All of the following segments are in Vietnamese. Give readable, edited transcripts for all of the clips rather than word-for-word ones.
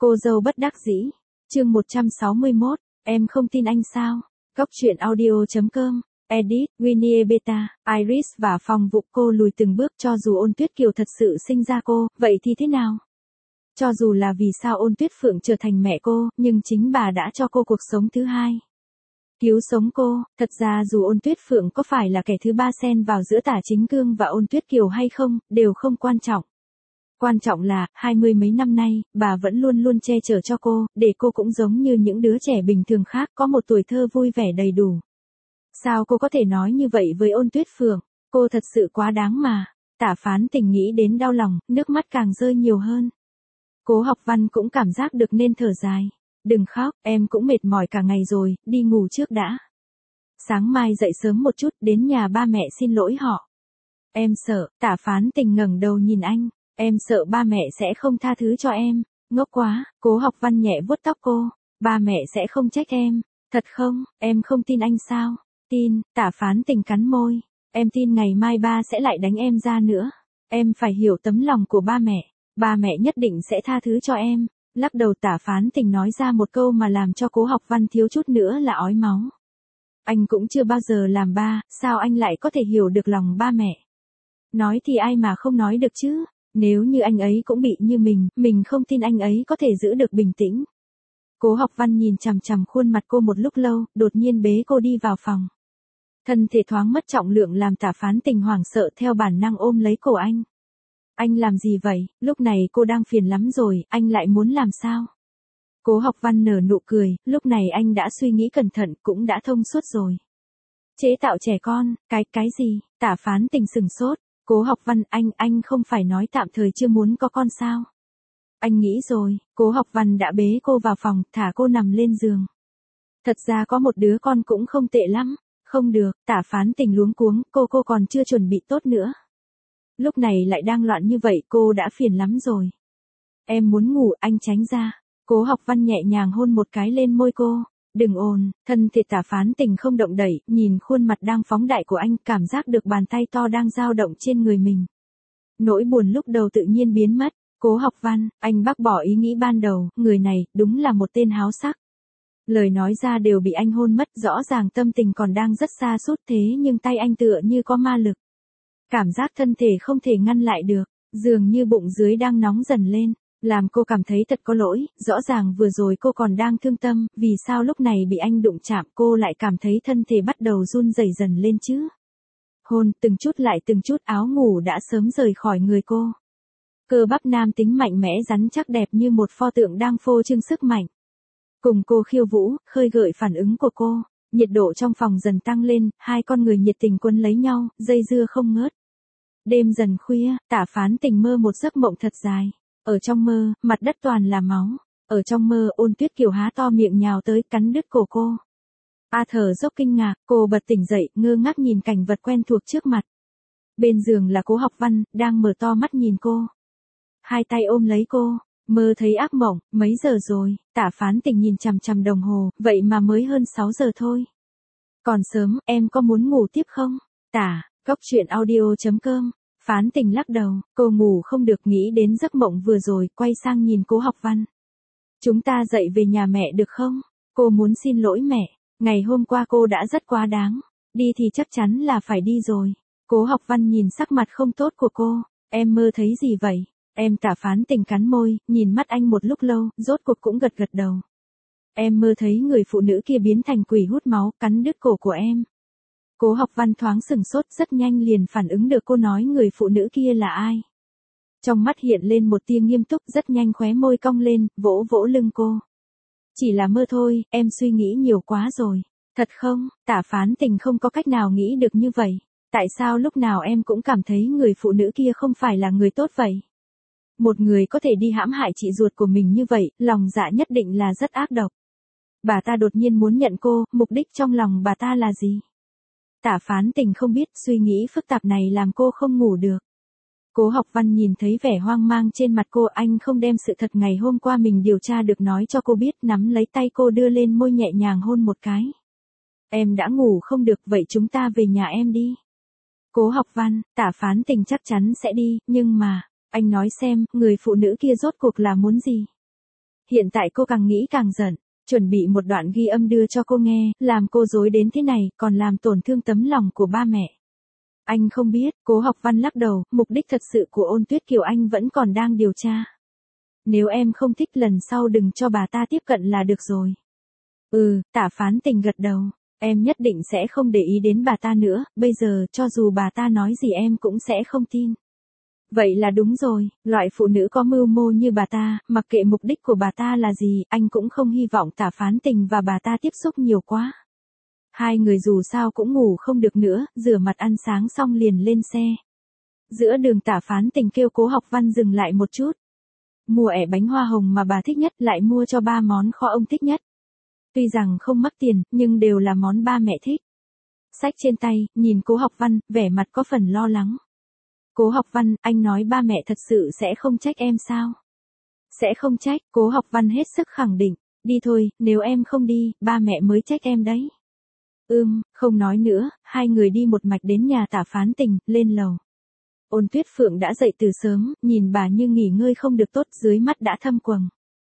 Cô dâu bất đắc dĩ. Chương 161, em không tin anh sao? Góc truyện audio.com. Edit, Winnie Beta, Iris và Phong Vụ. Cô lùi từng bước. Cho dù Ôn Tuyết Kiều thật sự sinh ra cô, vậy thì thế nào? Cho dù là vì sao Ôn Tuyết Phượng trở thành mẹ cô, nhưng chính bà đã cho cô cuộc sống thứ hai. Cứu sống cô. Thật ra dù Ôn Tuyết Phượng có phải là kẻ thứ ba xen vào giữa Tả Chính Cương và Ôn Tuyết Kiều hay không, đều không quan trọng. Quan trọng là, 20 mấy năm nay, bà vẫn luôn luôn che chở cho cô, để cô cũng giống như những đứa trẻ bình thường khác, có một tuổi thơ vui vẻ đầy đủ. Sao cô có thể nói như vậy với Ôn Tuyết Phượng? Cô thật sự quá đáng mà. Tả Phán Tình nghĩ đến đau lòng, nước mắt càng rơi nhiều hơn. Cố Học Văn cũng cảm giác được nên thở dài. Đừng khóc, em cũng mệt mỏi cả ngày rồi, đi ngủ trước đã. Sáng mai dậy sớm một chút, đến nhà ba mẹ xin lỗi họ. Em sợ. Tả Phán Tình ngẩng đầu nhìn anh. Em sợ ba mẹ sẽ không tha thứ cho em. Ngốc quá. Cố Học Văn nhẹ vuốt tóc cô. Ba mẹ sẽ không trách em. Thật không? Em không tin anh sao? Tin. Tả Phán Tình cắn môi. Em tin ngày mai ba sẽ lại đánh em ra nữa. Em phải hiểu tấm lòng của ba mẹ. Ba mẹ nhất định sẽ tha thứ cho em. Lắc đầu. Tả Phán Tình nói ra một câu mà làm cho Cố Học Văn thiếu chút nữa là ói máu. Anh cũng chưa bao giờ làm ba, sao anh lại có thể hiểu được lòng ba mẹ? Nói thì ai mà không nói được chứ? Nếu như anh ấy cũng bị như mình không tin anh ấy có thể giữ được bình tĩnh. Cố Học Văn nhìn chằm chằm khuôn mặt cô một lúc lâu, đột nhiên bế cô đi vào phòng. Thân thể thoáng mất trọng lượng làm Tả Phán Tình hoảng sợ, theo bản năng ôm lấy cổ anh. Anh làm gì vậy? Lúc này cô đang phiền lắm rồi, anh lại muốn làm sao? Cố Học Văn nở nụ cười, lúc này anh đã suy nghĩ cẩn thận, cũng đã thông suốt rồi. Chế tạo trẻ con, cái gì? Tả Phán Tình sừng sốt. Cố Học Văn, anh không phải nói tạm thời chưa muốn có con sao? Anh nghĩ rồi. Cố Học Văn đã bế cô vào phòng, thả cô nằm lên giường. Thật ra có một đứa con cũng không tệ lắm. Không được. Tả Phán Tình luống cuống, cô còn chưa chuẩn bị tốt nữa. Lúc này lại đang loạn như vậy, cô đã phiền lắm rồi. Em muốn ngủ, anh tránh ra. Cố Học Văn nhẹ nhàng hôn một cái lên môi cô. Đừng ồn. Thân thể Tả Phán Tình không động đậy, nhìn khuôn mặt đang phóng đại của anh, cảm giác được bàn tay to đang dao động trên người mình. Nỗi buồn lúc đầu tự nhiên biến mất. Cố Học Văn, anh bác bỏ ý nghĩ ban đầu, người này, đúng là một tên háo sắc. Lời nói ra đều bị anh hôn mất, rõ ràng tâm tình còn đang rất xa sút thế nhưng tay anh tựa như có ma lực. Cảm giác thân thể không thể ngăn lại được, dường như bụng dưới đang nóng dần lên. Làm cô cảm thấy thật có lỗi, rõ ràng vừa rồi cô còn đang thương tâm, vì sao lúc này bị anh đụng chạm cô lại cảm thấy thân thể bắt đầu run rẩy dần lên chứ? Hôn, từng chút lại từng chút, áo ngủ đã sớm rời khỏi người cô. Cơ bắp nam tính mạnh mẽ rắn chắc đẹp như một pho tượng đang phô trương sức mạnh. Cùng cô khiêu vũ, khơi gợi phản ứng của cô, nhiệt độ trong phòng dần tăng lên, hai con người nhiệt tình quấn lấy nhau, dây dưa không ngớt. Đêm dần khuya, Tả Phán Tình mơ một giấc mộng thật dài. Ở trong mơ, mặt đất toàn là máu. Ở trong mơ, Ôn Tuyết Kiều há to miệng nhào tới, cắn đứt cổ cô. Thở dốc kinh ngạc, cô bật tỉnh dậy, ngơ ngác nhìn cảnh vật quen thuộc trước mặt. Bên giường là Cố Học Văn, đang mở to mắt nhìn cô. Hai tay ôm lấy cô, mơ thấy ác mộng, mấy giờ rồi? Tả Phán Tình nhìn chằm chằm đồng hồ, vậy mà mới hơn 6 giờ thôi. Còn sớm, em có muốn ngủ tiếp không? Góc truyện audio.com. Phán Tình lắc đầu, cô ngủ không được, nghĩ đến giấc mộng vừa rồi, quay sang nhìn Cố Học Văn. Chúng ta dậy về nhà mẹ được không? Cô muốn xin lỗi mẹ, ngày hôm qua cô đã rất quá đáng, đi thì chắc chắn là phải đi rồi. Cố Học Văn nhìn sắc mặt không tốt của cô, em mơ thấy gì vậy? Em. Tả Phán Tình cắn môi, nhìn mắt anh một lúc lâu, rốt cuộc cũng gật gật đầu. Em mơ thấy người phụ nữ kia biến thành quỷ hút máu, cắn đứt cổ của em. Cố Học Văn thoáng sừng sốt, rất nhanh liền phản ứng được cô nói người phụ nữ kia là ai. Trong mắt hiện lên một tia nghiêm túc, rất nhanh khóe môi cong lên, vỗ vỗ lưng cô. Chỉ là mơ thôi, em suy nghĩ nhiều quá rồi. Thật không? Tả Phán Tình không có cách nào nghĩ được như vậy. Tại sao lúc nào em cũng cảm thấy người phụ nữ kia không phải là người tốt vậy? Một người có thể đi hãm hại chị ruột của mình như vậy, lòng dạ nhất định là rất ác độc. Bà ta đột nhiên muốn nhận cô, mục đích trong lòng bà ta là gì? Tả Phán Tình không biết, suy nghĩ phức tạp này làm cô không ngủ được. Cố Học Văn nhìn thấy vẻ hoang mang trên mặt cô, anh không đem sự thật ngày hôm qua mình điều tra được nói cho cô biết, nắm lấy tay cô đưa lên môi nhẹ nhàng hôn một cái. Em đã ngủ không được, vậy chúng ta về nhà em đi. Cố Học Văn, Tả Phán Tình chắc chắn sẽ đi, nhưng mà, anh nói xem, người phụ nữ kia rốt cuộc là muốn gì? Hiện tại cô càng nghĩ càng giận, chuẩn bị một đoạn ghi âm đưa cho cô nghe, làm cô dối đến thế này, còn làm tổn thương tấm lòng của ba mẹ. Anh không biết, Cố Học Văn lắc đầu, mục đích thật sự của Ôn Tuyết Kiều anh vẫn còn đang điều tra. Nếu em không thích lần sau đừng cho bà ta tiếp cận là được rồi. Tả Phán Tình gật đầu, em nhất định sẽ không để ý đến bà ta nữa, bây giờ cho dù bà ta nói gì em cũng sẽ không tin. Vậy là đúng rồi, loại phụ nữ có mưu mô như bà ta, mặc kệ mục đích của bà ta là gì, anh cũng không hy vọng Tả Phán Tình và bà ta tiếp xúc nhiều quá. Hai người dù sao cũng ngủ không được nữa, rửa mặt ăn sáng xong liền lên xe. Giữa đường Tả Phán Tình kêu Cố Học Văn dừng lại một chút. Mua ẻ bánh hoa hồng mà bà thích nhất, lại mua cho 3 món kho ông thích nhất. Tuy rằng không mắc tiền, nhưng đều là món ba mẹ thích. Sách trên tay, nhìn Cố Học Văn, vẻ mặt có phần lo lắng. Cố Học Văn, anh nói ba mẹ thật sự sẽ không trách em sao? Sẽ không trách, Cố Học Văn hết sức khẳng định. Đi thôi, nếu em không đi, ba mẹ mới trách em đấy. Không nói nữa, hai người đi một mạch đến nhà Tả Phán Tình, lên lầu. Ôn Tuyết Phượng đã dậy từ sớm, nhìn bà như nghỉ ngơi không được tốt, dưới mắt đã thâm quầng.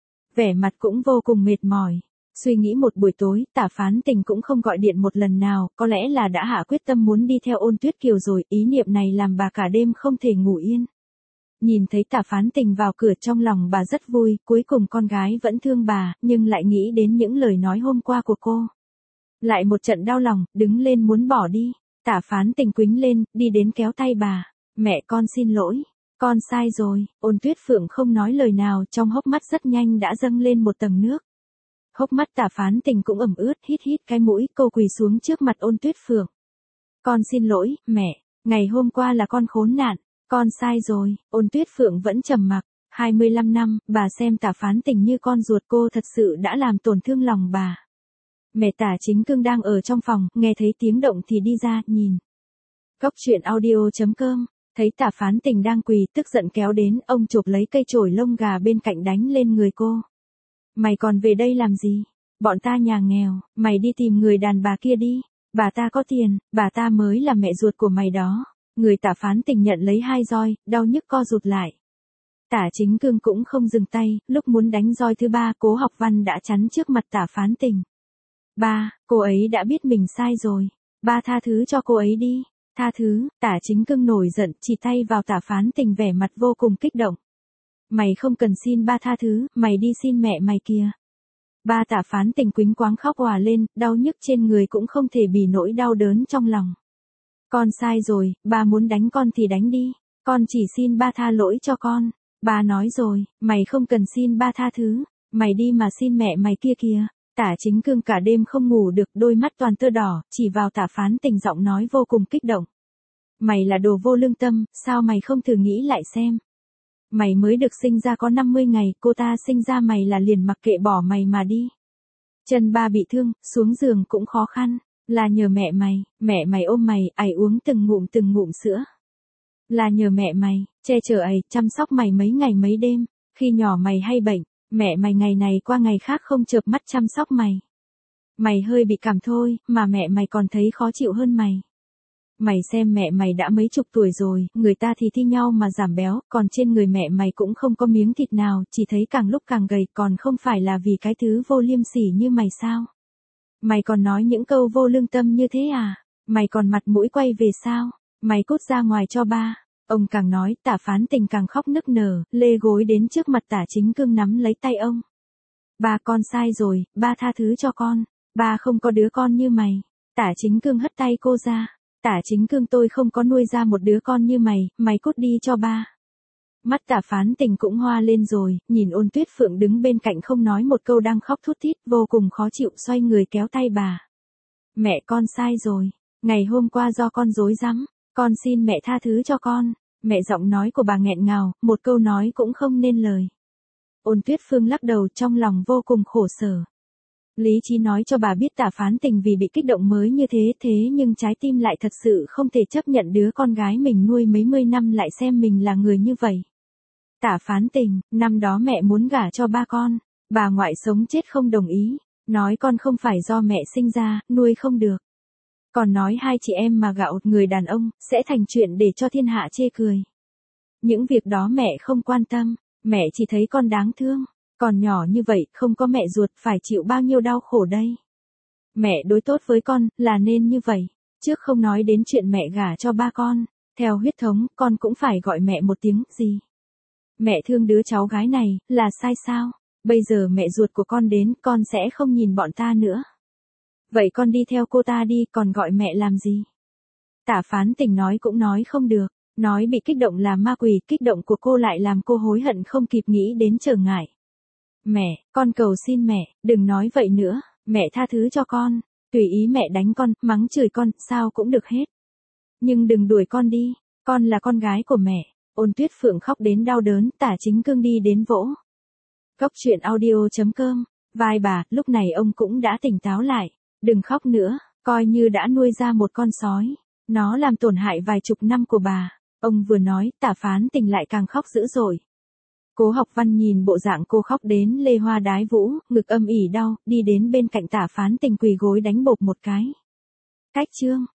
Vẻ mặt cũng vô cùng mệt mỏi. Suy nghĩ một buổi tối, Tả Phán Tình cũng không gọi điện một lần nào, có lẽ là đã hạ quyết tâm muốn đi theo Ôn Tuyết Kiều rồi, ý niệm này làm bà cả đêm không thể ngủ yên. Nhìn thấy Tả Phán Tình vào cửa trong lòng bà rất vui, cuối cùng con gái vẫn thương bà, nhưng lại nghĩ đến những lời nói hôm qua của cô. Lại một trận đau lòng, đứng lên muốn bỏ đi. Tả Phán Tình quýnh lên, đi đến kéo tay bà. Mẹ con xin lỗi, con sai rồi. Ôn Tuyết Phượng không nói lời nào, trong hốc mắt rất nhanh đã dâng lên một tầng nước. Hốc mắt Tả Phán Tình cũng ẩm ướt, hít cái mũi, cô quỳ xuống trước mặt Ôn Tuyết Phượng. Con xin lỗi, mẹ, ngày hôm qua là con khốn nạn, con sai rồi. Ôn Tuyết Phượng vẫn trầm mặc. 25 năm, bà xem Tả Phán Tình như con ruột, cô thật sự đã làm tổn thương lòng bà. Mẹ Tả Chính Cương đang ở trong phòng, nghe thấy tiếng động thì đi ra, nhìn. Góc truyện audio.com, thấy Tả Phán Tình đang quỳ, tức giận kéo đến, ông chộp lấy cây chổi lông gà bên cạnh đánh lên người cô. Mày còn về đây làm gì? Bọn ta nhà nghèo, mày đi tìm người đàn bà kia đi. Bà ta có tiền, bà ta mới là mẹ ruột của mày đó. Người Tả Phán Tình nhận lấy 2 roi, đau nhức co rụt lại. Tả Chính Cương cũng không dừng tay, lúc muốn đánh roi thứ 3, Cố Học Văn đã chắn trước mặt Tả Phán Tình. Ba, cô ấy đã biết mình sai rồi. Ba tha thứ cho cô ấy đi. Tha thứ. Tả Chính Cương nổi giận, chỉ tay vào Tả Phán Tình, vẻ mặt vô cùng kích động. Mày không cần xin ba tha thứ, mày đi xin mẹ mày kìa. Ba Tả Phán Tình quýnh quáng khóc òa lên, đau nhức trên người cũng không thể bì nỗi đau đớn trong lòng. Con sai rồi, ba muốn đánh con thì đánh đi. Con chỉ xin ba tha lỗi cho con. Ba nói rồi, mày không cần xin ba tha thứ. Mày đi mà xin mẹ mày kia kìa. Tả Chính Cương cả đêm không ngủ được, đôi mắt toàn tơ đỏ, chỉ vào Tả Phán Tình giọng nói vô cùng kích động. Mày là đồ vô lương tâm, sao mày không thử nghĩ lại xem. Mày mới được sinh ra có 50 ngày, cô ta sinh ra mày là liền mặc kệ bỏ mày mà đi. Chân ba bị thương, xuống giường cũng khó khăn, là nhờ mẹ mày ôm mày, ải uống từng ngụm sữa. Là nhờ mẹ mày, che chở ải, chăm sóc mày mấy ngày mấy đêm, khi nhỏ mày hay bệnh. Mẹ mày ngày này qua ngày khác không chợp mắt chăm sóc mày. Mày hơi bị cảm thôi, mà mẹ mày còn thấy khó chịu hơn mày. Mày xem mẹ mày đã mấy chục tuổi rồi, người ta thì thi nhau mà giảm béo, còn trên người mẹ mày cũng không có miếng thịt nào, chỉ thấy càng lúc càng gầy, còn không phải là vì cái thứ vô liêm sỉ như mày sao? Mày còn nói những câu vô lương tâm như thế à? Mày còn mặt mũi quay về sao? Mày cút ra ngoài cho ba. Ông càng nói, Tả Phán Tình càng khóc nức nở, lê gối đến trước mặt Tả Chính Cương nắm lấy tay ông. Ba con sai rồi, ba tha thứ cho con. Ba không có đứa con như mày. Tả Chính Cương hất tay cô ra. Tả Chính Cương, tôi không có nuôi ra một đứa con như mày, mày cút đi cho ba. Mắt Tả Phán Tình cũng hoa lên rồi, nhìn Ôn Tuyết Phượng đứng bên cạnh không nói một câu đang khóc thút thít, vô cùng khó chịu, xoay người kéo tay bà. Mẹ con sai rồi, ngày hôm qua do con dối rắm, con xin mẹ tha thứ cho con. Mẹ, giọng nói của bà nghẹn ngào, một câu nói cũng không nên lời. Ôn Tuyết Phương lắc đầu, trong lòng vô cùng khổ sở. Lý trí nói cho bà biết Tả Phán Tình vì bị kích động mới như thế nhưng trái tim lại thật sự không thể chấp nhận đứa con gái mình nuôi mấy mươi năm lại xem mình là người như vậy. Tả Phán Tình, năm đó mẹ muốn gả cho ba con, bà ngoại sống chết không đồng ý, nói con không phải do mẹ sinh ra, nuôi không được. Còn nói hai chị em mà gạo người đàn ông, sẽ thành chuyện để cho thiên hạ chê cười. Những việc đó mẹ không quan tâm, mẹ chỉ thấy con đáng thương. Còn nhỏ như vậy, không có mẹ ruột phải chịu bao nhiêu đau khổ đây. Mẹ đối tốt với con, là nên như vậy. Trước không nói đến chuyện mẹ gả cho ba con, theo huyết thống, con cũng phải gọi mẹ một tiếng, gì. Mẹ thương đứa cháu gái này, là sai sao? Bây giờ mẹ ruột của con đến, con sẽ không nhìn bọn ta nữa. Vậy con đi theo cô ta đi, còn gọi mẹ làm gì? Tả Phán Tình nói cũng nói không được, nói bị kích động là ma quỷ, kích động của cô lại làm cô hối hận không kịp nghĩ đến trở ngại. Mẹ, con cầu xin mẹ, đừng nói vậy nữa, mẹ tha thứ cho con, tùy ý mẹ đánh con, mắng chửi con, sao cũng được hết. Nhưng đừng đuổi con đi, con là con gái của mẹ. Ôn Tuyết Phượng khóc đến đau đớn, Tả Chính Cương đi đến vỗ. Cốc truyện audio.com, vai bà, lúc này ông cũng đã tỉnh táo lại, đừng khóc nữa, coi như đã nuôi ra một con sói, nó làm tổn hại vài chục năm của bà. Ông vừa nói, Tả Phán Tình lại càng khóc dữ dội. Cố Học Văn nhìn bộ dạng cô khóc đến lê hoa đái vũ, ngực âm ỉ đau, đi đến bên cạnh Tả Phán Tình quỳ gối đánh bộp một cái. Cách chương